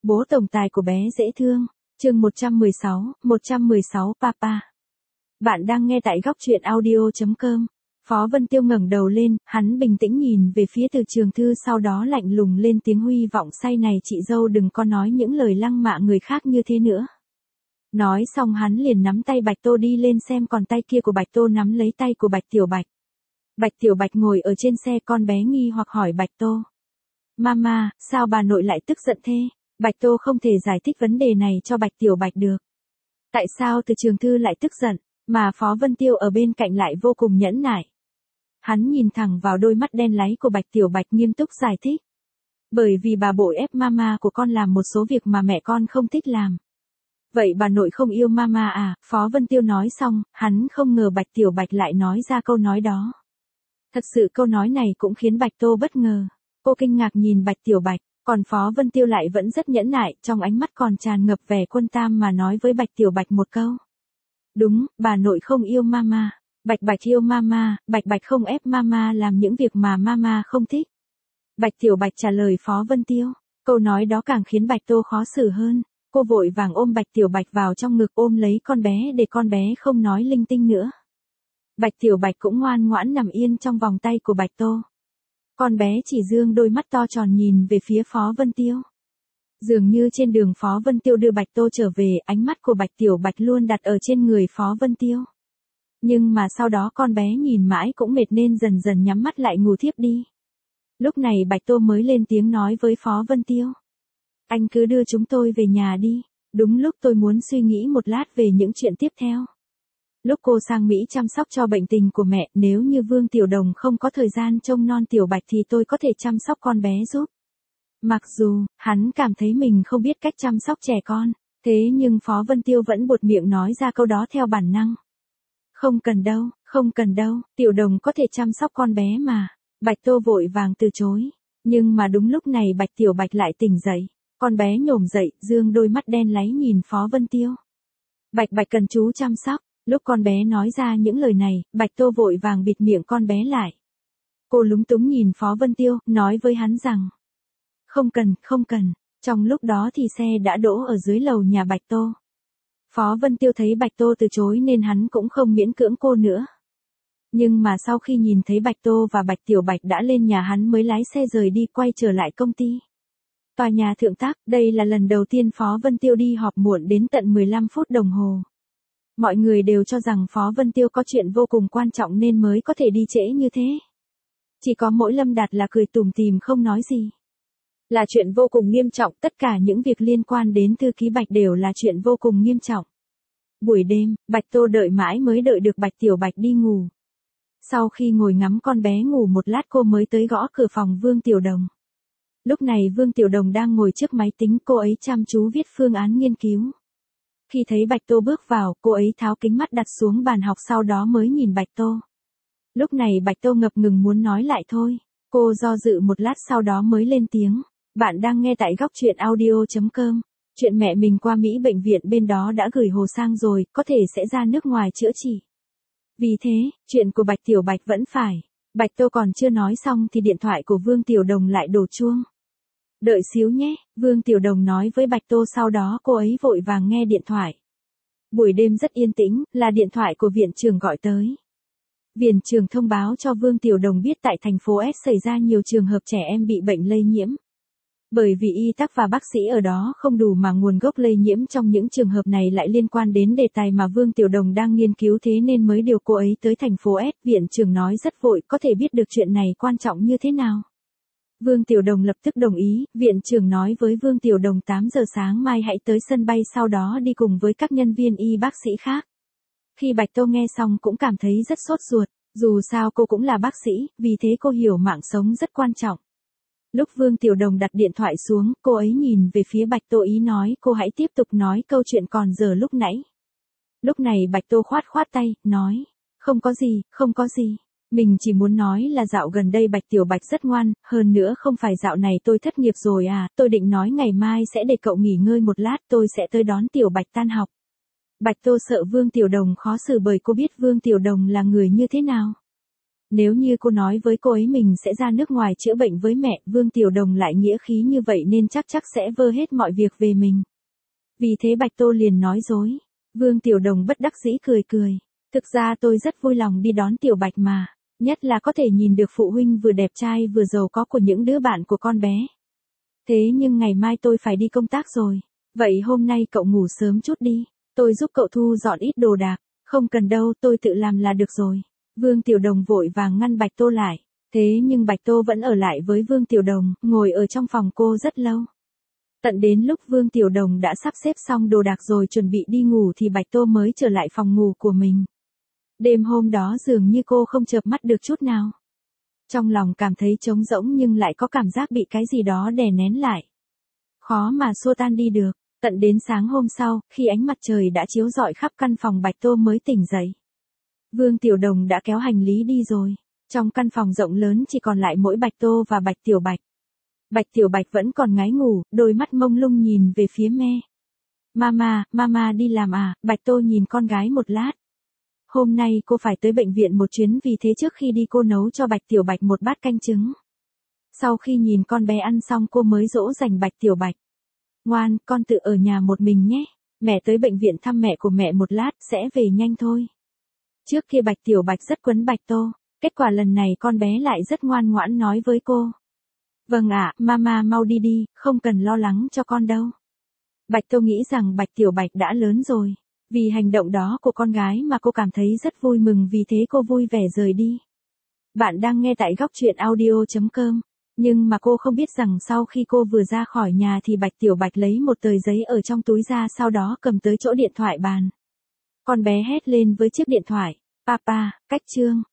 Bố tổng tài của bé dễ thương. Chương 116 Papa. Bạn đang nghe tại góc truyện audio.com. Phó Vân Tiêu ngẩng đầu lên, hắn bình tĩnh nhìn về phía Từ Trường Thư, sau đó lạnh lùng lên tiếng: Huy vọng say này chị dâu đừng có nói những lời lăng mạ người khác như thế nữa. Nói xong hắn liền nắm tay Bạch Tô đi lên xem, còn tay kia của Bạch Tô nắm lấy tay của Bạch Tiểu Bạch. Bạch Tiểu Bạch ngồi ở trên xe, con bé nghi hoặc hỏi Bạch Tô: Mama, sao bà nội lại tức giận thế? Bạch Tô không thể giải thích vấn đề này cho Bạch Tiểu Bạch được. Tại sao Từ Trường Thư lại tức giận, mà Phó Vân Tiêu ở bên cạnh lại vô cùng nhẫn nại? Hắn nhìn thẳng vào đôi mắt đen láy của Bạch Tiểu Bạch, nghiêm túc giải thích. Bởi vì bà bội ép mama của con làm một số việc mà mẹ con không thích làm. Vậy bà nội không yêu mama à? Phó Vân Tiêu nói xong, hắn không ngờ Bạch Tiểu Bạch lại nói ra câu nói đó. Thật sự câu nói này cũng khiến Bạch Tô bất ngờ. Cô kinh ngạc nhìn Bạch Tiểu Bạch, còn Phó Vân Tiêu lại vẫn rất nhẫn nại, trong ánh mắt còn tràn ngập vẻ quân tam mà nói với Bạch Tiểu Bạch một câu. Đúng, bà nội không yêu mama. Bạch Bạch yêu mama, Bạch Bạch không ép mama làm những việc mà mama không thích. Bạch Tiểu Bạch trả lời Phó Vân Tiêu. Câu nói đó càng khiến Bạch Tô khó xử hơn. Cô vội vàng ôm Bạch Tiểu Bạch vào trong ngực, ôm lấy con bé để con bé không nói linh tinh nữa. Bạch Tiểu Bạch cũng ngoan ngoãn nằm yên trong vòng tay của Bạch Tô. Con bé chỉ dương đôi mắt to tròn nhìn về phía Phó Vân Tiêu. Dường như trên đường Phó Vân Tiêu đưa Bạch Tô trở về, ánh mắt của Bạch Tiểu Bạch luôn đặt ở trên người Phó Vân Tiêu. Nhưng mà sau đó con bé nhìn mãi cũng mệt nên dần dần nhắm mắt lại ngủ thiếp đi. Lúc này Bạch Tô mới lên tiếng nói với Phó Vân Tiêu. Anh cứ đưa chúng tôi về nhà đi, đúng lúc tôi muốn suy nghĩ một lát về những chuyện tiếp theo. Lúc cô sang Mỹ chăm sóc cho bệnh tình của mẹ, nếu như Vương Tiểu Đồng không có thời gian trông non Tiểu Bạch thì tôi có thể chăm sóc con bé giúp. Mặc dù, hắn cảm thấy mình không biết cách chăm sóc trẻ con, thế nhưng Phó Vân Tiêu vẫn buột miệng nói ra câu đó theo bản năng. Không cần đâu, Tiểu Đồng có thể chăm sóc con bé mà. Bạch Tô vội vàng từ chối. Nhưng mà đúng lúc này Bạch Tiểu Bạch lại tỉnh dậy. Con bé nhổm dậy, dương đôi mắt đen láy nhìn Phó Vân Tiêu. Bạch Bạch cần chú chăm sóc. Lúc con bé nói ra những lời này, Bạch Tô vội vàng bịt miệng con bé lại. Cô lúng túng nhìn Phó Vân Tiêu, nói với hắn rằng. Không cần. Trong lúc đó thì xe đã đỗ ở dưới lầu nhà Bạch Tô. Phó Vân Tiêu thấy Bạch Tô từ chối nên hắn cũng không miễn cưỡng cô nữa. Nhưng mà sau khi nhìn thấy Bạch Tô và Bạch Tiểu Bạch đã lên nhà, hắn mới lái xe rời đi, quay trở lại công ty. Tòa nhà Thượng Tác, đây là lần đầu tiên Phó Vân Tiêu đi họp muộn đến tận 15 phút đồng hồ. Mọi người đều cho rằng Phó Vân Tiêu có chuyện vô cùng quan trọng nên mới có thể đi trễ như thế. Chỉ có mỗi Lâm Đạt là cười tủm tỉm không nói gì. Là chuyện vô cùng nghiêm trọng, tất cả những việc liên quan đến thư ký Bạch đều là chuyện vô cùng nghiêm trọng. Buổi đêm, Bạch Tô đợi mãi mới đợi được Bạch Tiểu Bạch đi ngủ. Sau khi ngồi ngắm con bé ngủ một lát, cô mới tới gõ cửa phòng Vương Tiểu Đồng. Lúc này Vương Tiểu Đồng đang ngồi trước máy tính, cô ấy chăm chú viết phương án nghiên cứu. Khi thấy Bạch Tô bước vào, cô ấy tháo kính mắt đặt xuống bàn học, sau đó mới nhìn Bạch Tô. Lúc này Bạch Tô ngập ngừng muốn nói lại thôi. Cô do dự một lát sau đó mới lên tiếng. Bạn đang nghe tại góc truyện audio.com. Chuyện mẹ mình qua Mỹ, bệnh viện bên đó đã gửi hồ sang rồi, có thể sẽ ra nước ngoài chữa trị. Vì thế, chuyện của Bạch Tiểu Bạch vẫn phải. Bạch Tô còn chưa nói xong thì điện thoại của Vương Tiểu Đồng lại đổ chuông. Đợi xíu nhé, Vương Tiểu Đồng nói với Bạch Tô, sau đó cô ấy vội vàng nghe điện thoại. Buổi đêm rất yên tĩnh, là điện thoại của viện trưởng gọi tới. Viện trưởng thông báo cho Vương Tiểu Đồng biết tại thành phố S xảy ra nhiều trường hợp trẻ em bị bệnh lây nhiễm. Bởi vì y tá và bác sĩ ở đó không đủ mà nguồn gốc lây nhiễm trong những trường hợp này lại liên quan đến đề tài mà Vương Tiểu Đồng đang nghiên cứu, thế nên mới điều cô ấy tới thành phố S. Viện trưởng nói rất vội, có thể biết được chuyện này quan trọng như thế nào. Vương Tiểu Đồng lập tức đồng ý, viện trưởng nói với Vương Tiểu Đồng 8 giờ sáng mai hãy tới sân bay, sau đó đi cùng với các nhân viên y bác sĩ khác. Khi Bạch Tô nghe xong cũng cảm thấy rất sốt ruột, dù sao cô cũng là bác sĩ, vì thế cô hiểu mạng sống rất quan trọng. Lúc Vương Tiểu Đồng đặt điện thoại xuống, cô ấy nhìn về phía Bạch Tô, ý nói cô hãy tiếp tục nói câu chuyện còn dở lúc nãy. Lúc này Bạch Tô khoát tay, nói, không có gì. Mình chỉ muốn nói là dạo gần đây Bạch Tiểu Bạch rất ngoan, hơn nữa không phải dạo này tôi thất nghiệp rồi à, tôi định nói ngày mai sẽ để cậu nghỉ ngơi một lát, tôi sẽ tới đón Tiểu Bạch tan học. Bạch Tô sợ Vương Tiểu Đồng khó xử bởi cô biết Vương Tiểu Đồng là người như thế nào. Nếu như cô nói với cô ấy mình sẽ ra nước ngoài chữa bệnh với mẹ, Vương Tiểu Đồng lại nghĩa khí như vậy nên chắc sẽ vơ hết mọi việc về mình. Vì thế Bạch Tô liền nói dối. Vương Tiểu Đồng bất đắc dĩ cười cười. Thực ra tôi rất vui lòng đi đón Tiểu Bạch mà. Nhất là có thể nhìn được phụ huynh vừa đẹp trai vừa giàu có của những đứa bạn của con bé. Thế nhưng ngày mai tôi phải đi công tác rồi. Vậy hôm nay cậu ngủ sớm chút đi. Tôi giúp cậu thu dọn ít đồ đạc. Không cần đâu, tôi tự làm là được rồi. Vương Tiểu Đồng vội vàng ngăn Bạch Tô lại. Thế nhưng Bạch Tô vẫn ở lại với Vương Tiểu Đồng, ngồi ở trong phòng cô rất lâu. Tận đến lúc Vương Tiểu Đồng đã sắp xếp xong đồ đạc rồi chuẩn bị đi ngủ thì Bạch Tô mới trở lại phòng ngủ của mình. Đêm hôm đó dường như cô không chợp mắt được chút nào. Trong lòng cảm thấy trống rỗng nhưng lại có cảm giác bị cái gì đó đè nén lại. Khó mà xua tan đi được. Tận đến sáng hôm sau, khi ánh mặt trời đã chiếu rọi khắp căn phòng Bạch Tô mới tỉnh dậy. Vương Tiểu Đồng đã kéo hành lý đi rồi. Trong căn phòng rộng lớn chỉ còn lại mỗi Bạch Tô và Bạch Tiểu Bạch. Bạch Tiểu Bạch vẫn còn ngái ngủ, đôi mắt mông lung nhìn về phía me. Mama đi làm à? Bạch Tô nhìn con gái một lát. Hôm nay cô phải tới bệnh viện một chuyến vì thế trước khi đi cô nấu cho Bạch Tiểu Bạch một bát canh trứng. Sau khi nhìn con bé ăn xong cô mới dỗ dành Bạch Tiểu Bạch. Ngoan, con tự ở nhà một mình nhé. Mẹ tới bệnh viện thăm mẹ của mẹ một lát, sẽ về nhanh thôi. Trước kia Bạch Tiểu Bạch rất quấn Bạch Tô. Kết quả lần này con bé lại rất ngoan ngoãn nói với cô. Vâng ạ, mama mau đi đi, không cần lo lắng cho con đâu. Bạch Tô nghĩ rằng Bạch Tiểu Bạch đã lớn rồi. Vì hành động đó của con gái mà cô cảm thấy rất vui mừng vì thế cô vui vẻ rời đi. Bạn đang nghe tại góc truyện audio.com. Nhưng mà cô không biết rằng sau khi cô vừa ra khỏi nhà thì Bạch Tiểu Bạch lấy một tờ giấy ở trong túi ra sau đó cầm tới chỗ điện thoại bàn. Con bé hét lên với chiếc điện thoại. Papa, cách chương.